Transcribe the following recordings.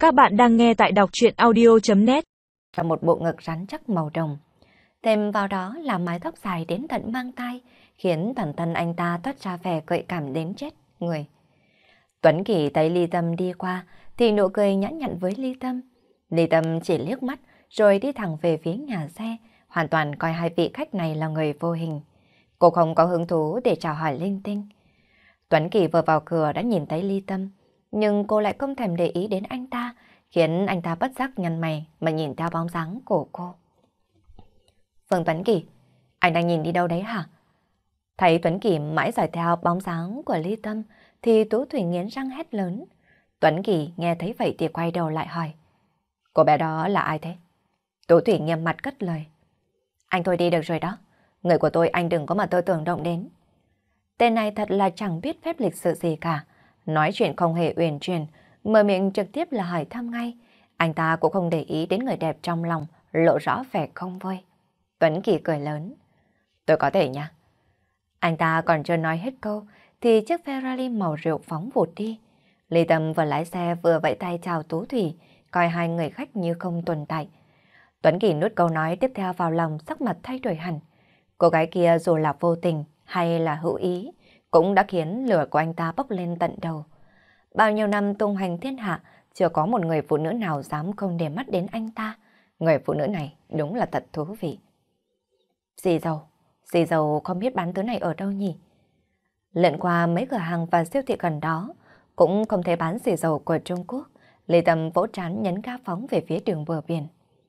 Các bạn đang nghe tại đọc truyện audio.net. Là một bộ ngực rắn chắc màu đồng. Thêm vào đó là mái tóc dài đến tận mang tai, khiến toàn thân anh ta toát ra vẻ gợi cảm đến chết người. Tuấn Kỳ thấy Ly Tâm đi qua thì nụ cười nhã nhặn với Ly Tâm. Ly Tâm chỉ liếc mắt rồi đi thẳng về phía nhà xe, hoàn toàn coi hai vị khách này là người vô hình. Cô không có hứng thú để chào hỏi linh tinh. Tuấn Kỳ vừa vào cửa đã nhìn thấy Ly Tâm, nhưng cô lại không thèm để ý đến anh ta, khiến anh ta bất giác nhăn mày mà nhìn theo bóng dáng của cô. Phương Tuấn Kỳ, anh đang nhìn đi đâu đấy hả? Thấy Tuấn Kỳ mãi dõi theo bóng dáng của Ly Tâm thì Tú Thủy nghiến răng hét lớn. Tuấn Kỳ nghe thấy vậy thì quay đầu lại hỏi. Cô bé đó là ai thế? Tú Thủy nghiêm mặt cất lời. Anh thôi đi được rồi đó. Người của tôi anh đừng có mà tôi tưởng động đến. Tên này thật là chẳng biết phép lịch sự gì cả. Nói chuyện không hề uyển chuyển, mở miệng trực tiếp là hỏi thăm ngay. Anh ta cũng không để ý đến người đẹp trong lòng, lộ rõ vẻ không vui. Tuấn Kỳ cười lớn. Tôi có thể nha. Anh ta còn chưa nói hết câu, thì chiếc Ferrari màu rượu phóng vụt đi. Ly Tâm vừa lái xe vừa vẫy tay chào Tú Thủy, coi hai người khách như không tồn tại. Tuấn Kỳ nuốt câu nói tiếp theo vào lòng, sắc mặt thay đổi hẳn. Cô gái kia dù là vô tình hay là hữu ý, cũng đã khiến lửa của anh ta bốc lên tận đầu. Bao nhiêu năm tung hoành thiên hạ, chưa có một người phụ nữ nào dám không để mắt đến anh ta. Người phụ nữ này đúng là thật thú vị. Dì dầu không biết bán thứ này ở đâu nhỉ? Lượn qua mấy cửa hàng và siêu thị gần đó, cũng không thấy bán xì dầu của Trung Quốc. Lê Tâm vỗ trán nhấn ga phóng về phía đường bờ biển.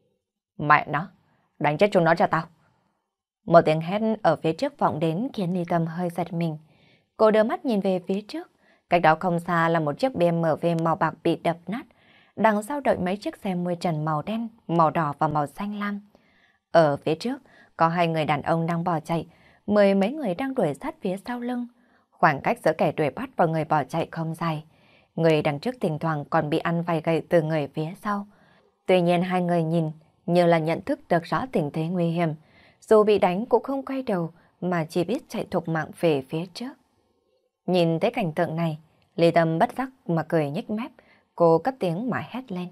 Mẹ nó, đánh chết chúng nó cho tao. Một tiếng hét ở phía trước vọng đến khiến Lê Tâm hơi giật mình. Cô đưa mắt nhìn về phía trước. Cách đó không xa là một chiếc BMW màu bạc bị đập nát. Đằng sau đợi mấy chiếc xe mui trần màu đen, màu đỏ và màu xanh lam. Ở phía trước, có hai người đàn ông đang bỏ chạy, mười mấy người đang đuổi sát phía sau lưng. Khoảng cách giữa kẻ đuổi bắt và người bỏ chạy không dài. Người đằng trước thỉnh thoảng còn bị ăn vài gậy từ người phía sau. Tuy nhiên hai người nhìn như là nhận thức được rõ tình thế nguy hiểm. Dù bị đánh cũng không quay đầu mà chỉ biết chạy thục mạng về phía trước. Nhìn thấy cảnh tượng này, Lý Tâm bất giác mà cười nhếch mép, cô cất tiếng mà hét lên.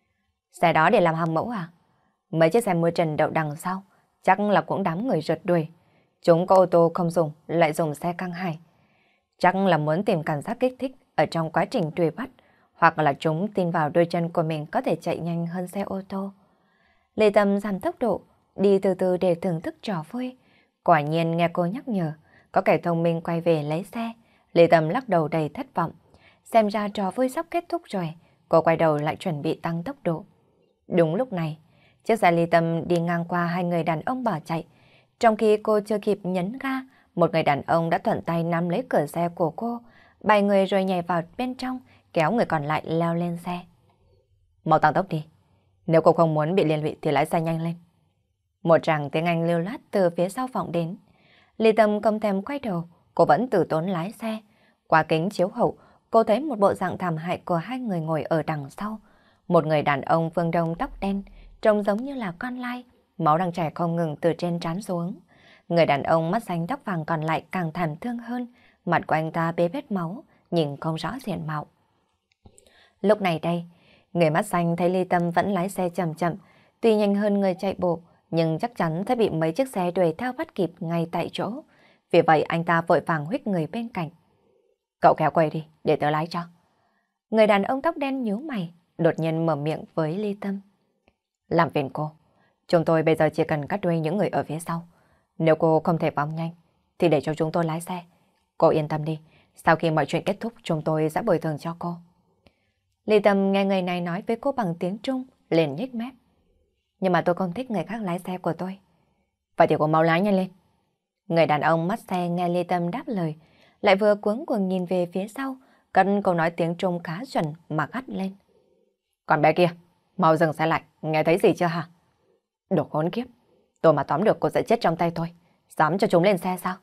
Xe đó để làm hầm mẫu à? Mấy chiếc xe mui trần đậu đằng sau, chắc là cũng đám người rượt đuổi. Chúng có ô tô không dùng, lại dùng xe căng hải. Chắc là muốn tìm cảm giác kích thích ở trong quá trình đuổi bắt, hoặc là chúng tin vào đôi chân của mình có thể chạy nhanh hơn xe ô tô. Lý Tâm giảm tốc độ, đi từ từ để thưởng thức trò vui. Quả nhiên nghe cô nhắc nhở, có kẻ thông minh quay về lấy xe. Lý Tâm lắc đầu đầy thất vọng. Xem ra trò vui sắp kết thúc rồi, cô quay đầu lại chuẩn bị tăng tốc độ. Đúng lúc này, chiếc xe Lý Tâm đi ngang qua hai người đàn ông bỏ chạy. Trong khi cô chưa kịp nhấn ga, một người đàn ông đã thuận tay nắm lấy cửa xe của cô, bay người rồi nhảy vào bên trong, kéo người còn lại leo lên xe. Mau tăng tốc đi, nếu cô không muốn bị liên lụy thì lái xe nhanh lên. Một tràng tiếng Anh lưu loát từ phía sau vọng đến. Lý Tâm không thèm quay đầu, cô vẫn từ tốn lái xe. Qua kính chiếu hậu, cô thấy một bộ dạng thảm hại của hai người ngồi ở đằng sau. Một người đàn ông phương Đông tóc đen, trông giống như là con lai, máu đang chảy không ngừng từ trên trán xuống. Người đàn ông mắt xanh tóc vàng còn lại càng thảm thương hơn, mặt của anh ta bê bết máu, nhìn không rõ diện mạo. Lúc này đây, người mắt xanh thấy Lý Tâm vẫn lái xe chậm chậm, tuy nhanh hơn người chạy bộ, nhưng chắc chắn sẽ bị mấy chiếc xe đuổi theo bắt kịp ngay tại chỗ. Vì vậy anh ta vội vàng huých người bên cạnh. Cậu kéo quay đi, để tớ lái cho. Người đàn ông tóc đen nhíu mày, đột nhiên mở miệng với Lý Tâm. Làm phiền cô, chúng tôi bây giờ chỉ cần cắt đuôi những người ở phía sau. Nếu cô không thể phóng nhanh, thì để cho chúng tôi lái xe. Cô yên tâm đi, sau khi mọi chuyện kết thúc chúng tôi sẽ bồi thường cho cô. Lý Tâm nghe người này nói với cô bằng tiếng Trung, liền nhếch mép. Nhưng mà tôi không thích người khác lái xe của tôi. Vậy thì cô mau lái nhanh lên. Người đàn ông mắt xe nghe Lý Tâm đáp lời, lại vừa cuống cuồng nhìn về phía sau, cất câu nói tiếng Trung khá chuẩn mà gắt lên. Còn bé kia, mau dừng xe lại, nghe thấy gì chưa hả? Đồ khốn kiếp, tôi mà tóm được cô sẽ chết trong tay tôi. Dám cho chúng lên xe sao?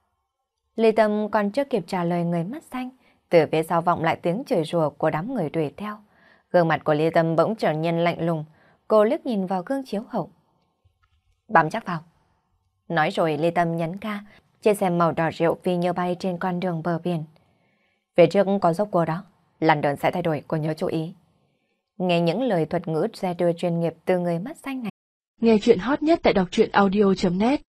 Lý Tâm còn chưa kịp trả lời người mắt xanh, từ phía sau vọng lại tiếng chửi rủa của đám người đuổi theo. Gương mặt của Lý Tâm bỗng trở nên lạnh lùng, cô liếc nhìn vào gương chiếu hậu. Bám chắc vào. Nói rồi Lý Tâm nhấn ga, chiếc xe màu đỏ rượu phi như bay trên con đường bờ biển. Phía trước có dốc cua đó, làn đường sẽ thay đổi, cô nhớ chú ý. Nghe những lời thuật ngữ xe đưa chuyên nghiệp từ người mắt xanh này. Nghe chuyện hot nhất tại đọc truyện audio.net